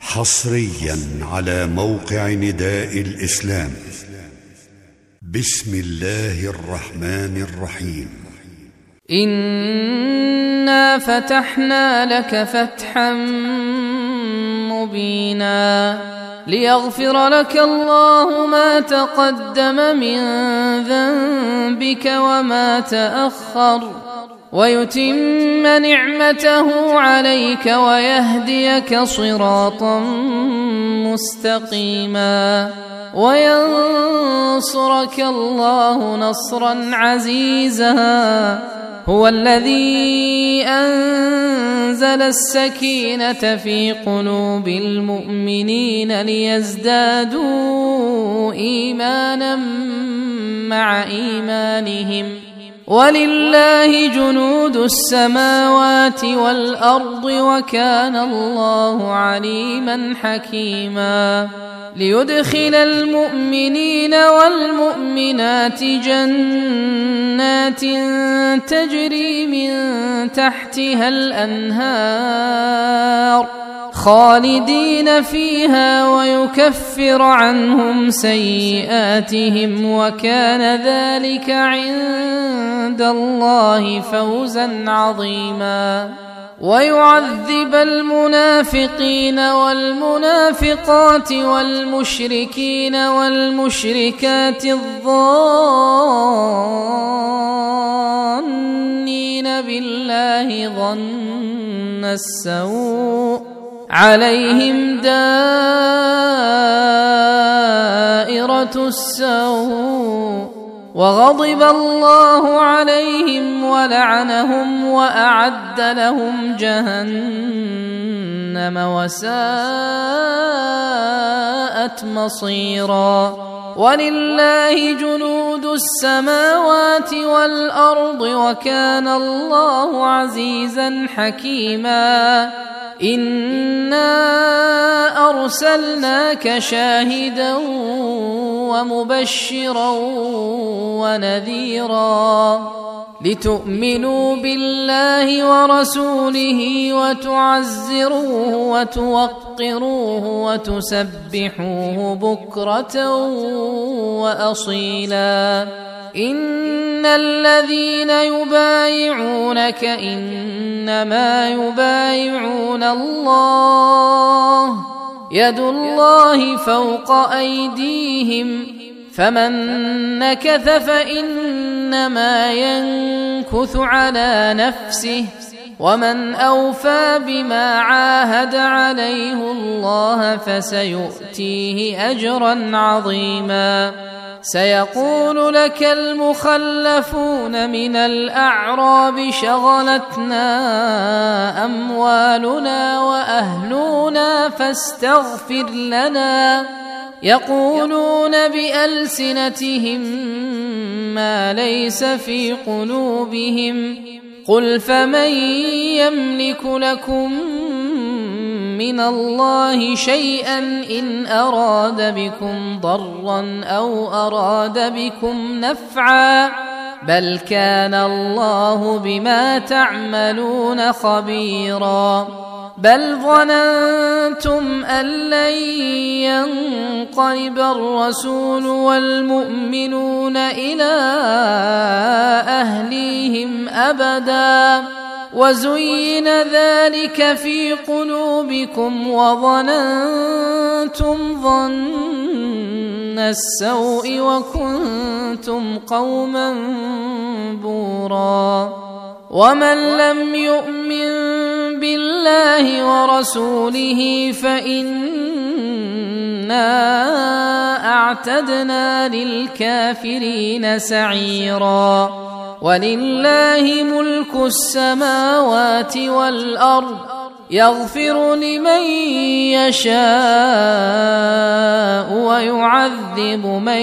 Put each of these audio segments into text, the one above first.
حصريا على موقع نداء الإسلام. بسم الله الرحمن الرحيم. إنا فتحنا لك فتحا مبينا ليغفر لك الله ما تقدم من ذنبك وما تأخر ويتم نعمته عليك ويهديك صراطا مستقيما وينصرك الله نصرا عزيزا. هو الذي أنزل السكينة في قلوب المؤمنين ليزدادوا إيمانا مع إيمانهم ولله جنود السماوات والأرض وكان الله عليما حكيما. ليدخل المؤمنين والمؤمنات جنات تجري من تحتها الأنهار خالدين فيها ويكفر عنهم سيئاتهم وكان ذلك عند الله فوزا عظيما. ويعذب المنافقين والمنافقات والمشركين والمشركات الظانين بالله ظن السوء عليهم دائرة السوء وغضب الله عليهم ولعنهم وأعد لهم جهنم وساءت مصيرا. ولله جنود السماوات والأرض وكان الله عزيزا حكيما. إنا أرسلناك شاهدا ومبشرا ونذيرا لتؤمنوا بالله ورسوله وتعزروه وتوقروه وتسبحوه بكرة وأصيلا. إن الذين يبايعونك إنما يبايعون الله يد الله فوق أيديهم فمن نكث فإنما ينكث على نفسه ومن أوفى بما عاهد عليه الله فسيؤتيه أجرا عظيما. سيقول لك المخلفون من الأعراب شغلتنا أموالنا وأهلنا فاستغفر لنا يقولون بألسنتهم ما ليس في قلوبهم قل فمن يملك لكم من الله شيئا إن أراد بكم ضرا أو أراد بكم نفعا بل كان الله بما تعملون خبيرا. بل ظننتم أن لن ينقلب الرسول والمؤمنون إلى أهليهم أبدا وزين ذلك في قلوبكم وظننتم ظن السوء وكنتم قوما بورا. ومن لم يؤمن بالله ورسوله فإنا أعتدنا للكافرين سعيرا. ولله ملك السماوات والأرض يغفر لمن يشاء ويعذب من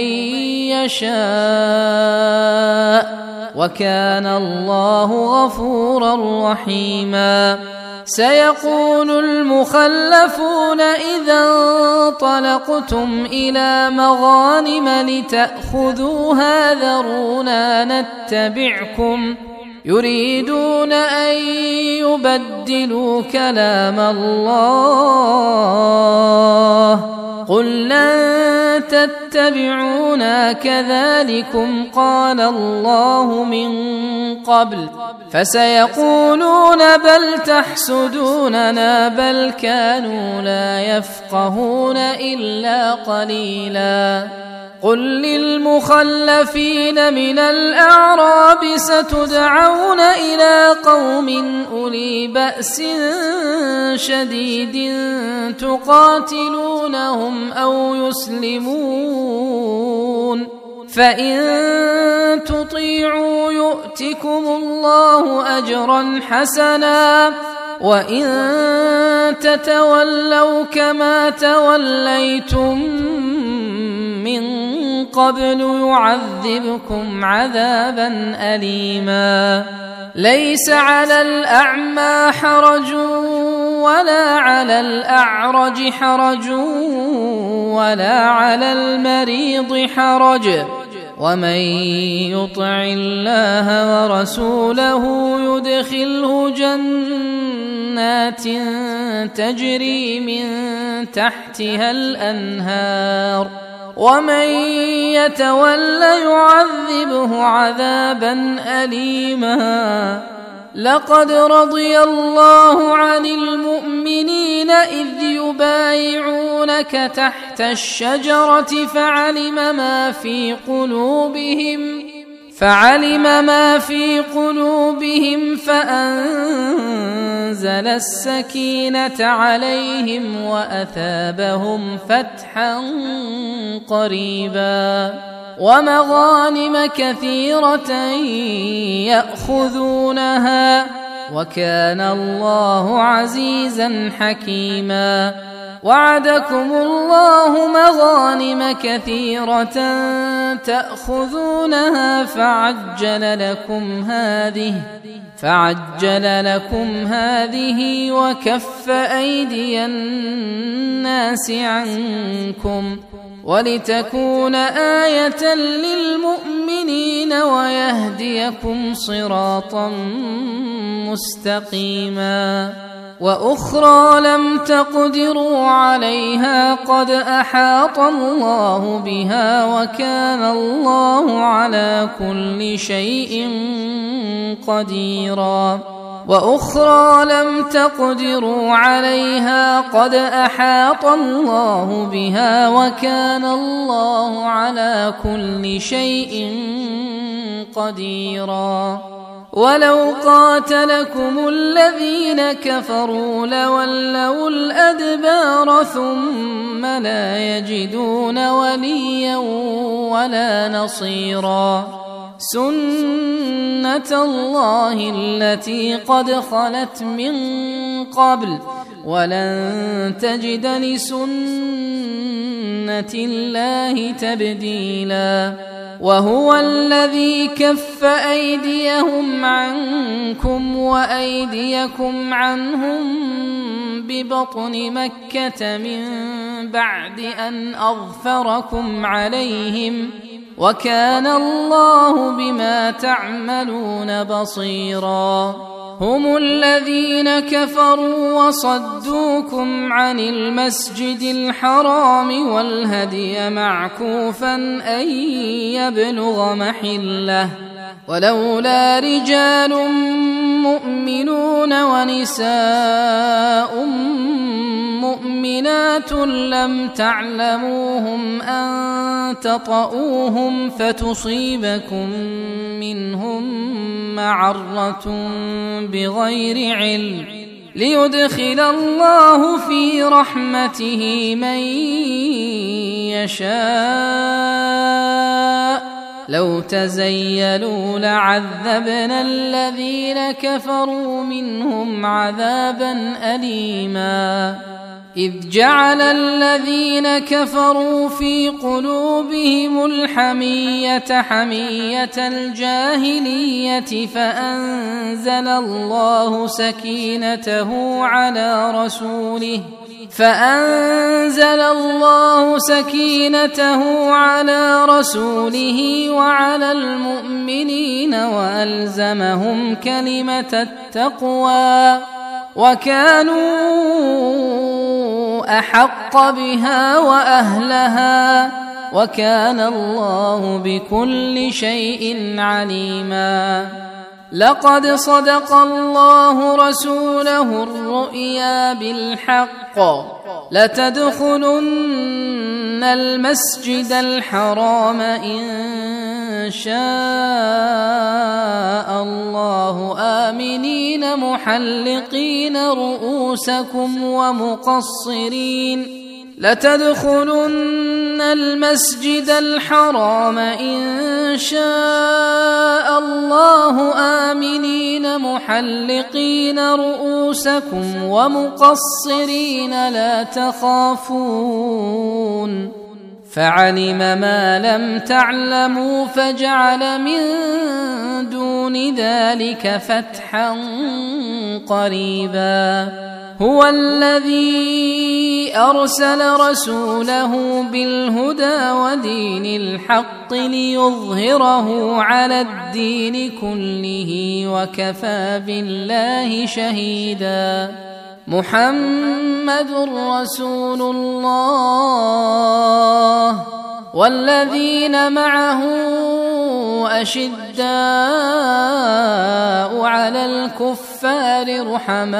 يشاء وكان الله غفورا رحيما. سيقول المخلفون إذا انطلقتم إلى مغانم لتأخذوها ذرونا نتبعكم يريدون أن يبدلوا كلام الله قل لن تتبعونا كذلكم قال الله من قبل فسيقولون بل تحسدوننا بل كانوا لا يفقهون إلا قليلا قل للمخلفين من الأعراب ستدعون إلى قوم أولي بأس شديد تقاتلونهم أو يسلمون فإن تطيعوا يؤتكم الله أجرا حسنا وإن تتولوا كما توليتم من قبل يعذبكم عذابا أليما ليس على الأعمى حرج ولا على الأعرج حرج ولا على المريض حرج ومن يطع الله ورسوله يدخله جنات تجري من تحتها الأنهار ومن يتول يعذبه عذابا أليما لقد رضي الله عن المؤمنين إذ يبايعونك تحت الشجرة فعلم ما في قلوبهم فأنزل السكينة عليهم وأثابهم فتحا قريبا ومغانم كثيرة يأخذونها وكان الله عزيزا حكيما وعدكم الله مغانم كثيرة تأخذونها فعجل لكم هذه وكف أيدي الناس عنكم ولتكون آية للمؤمنين ويهديكم صراطا مستقيما وأخرى لم تقدروا عليها قد أحاط الله بها وكان الله على كل شيء قديرا وأخرى لم تقدروا عليها قد أحاط الله بها وكان الله على كل شيء قديرا ولو قاتلكم الذين كفروا لولوا الأدبار ثم لا يجدون وليا ولا نصيرا سنة الله التي قد خلت من قبل ولن تجد لسنة الله تبديلا وهو الذي كف أيديهم عنكم وأيديكم عنهم ببطن مكة من بعد أن أظفركم عليهم وكان الله بما تعملون بصيرا هم الذين كفروا وصدوكم عن المسجد الحرام والهدي معكوفا أن يبلغ محله ولولا رجال مؤمنون ونساء مؤمنات لم تعلموهم أن تطؤوهم فتصيبكم منهم معرة بغير علم ليدخل الله في رحمته من يشاء لو تزيلوا لعذبنا الذين كفروا منهم عذابا أليما إذ جعل الذين كفروا في قلوبهم الحمية حمية الجاهلية فأنزل الله سكينته على رسوله وعلى المؤمنين وألزمهم كلمة التقوى وكانوا أحق بها وأهلها وكان الله بكل شيء عليما. لقد صدق الله رسوله الرؤيا بالحق لتدخلن المسجد الحرام إن شاء الله آمنين محلقين رؤوسكم ومقصرين لتدخلن المسجد الحرام إن شاء الله آمنين محلقين رؤوسكم ومقصرين لا تخافون فعلم ما لم تعلموا فجعل من دون ذلك فتحا قريبا. هو الذي أرسل رسوله بالهدى ودين الحق ليظهره على الدين كله وكفى بالله شهيدا. محمد رسول الله والذين معه أشداء على الكفار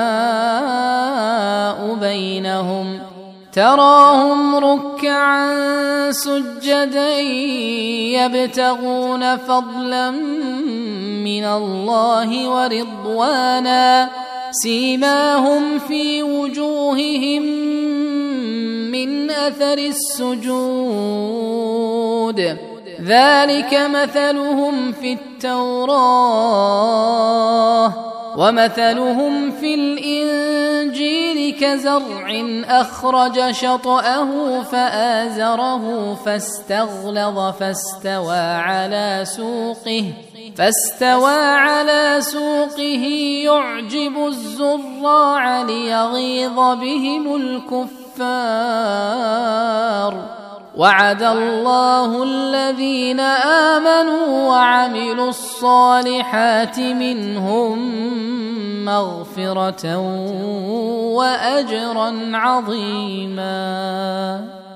رحماء بينهم تراهم ركعا سجدا يبتغون فضلا من الله ورضوانا سيماهم في وجوههم من أثر السجود ذلك مثلهم في التوراة ومثلهم في الإنجيل كزرع أخرج شطأه فآزره فاستغلظ فاستوى على سوقه يعجب الزراع ليغيظ بهم الكفار. وعد الله الذين آمنوا وعملوا الصالحات منهم مغفرة وأجرا عظيما.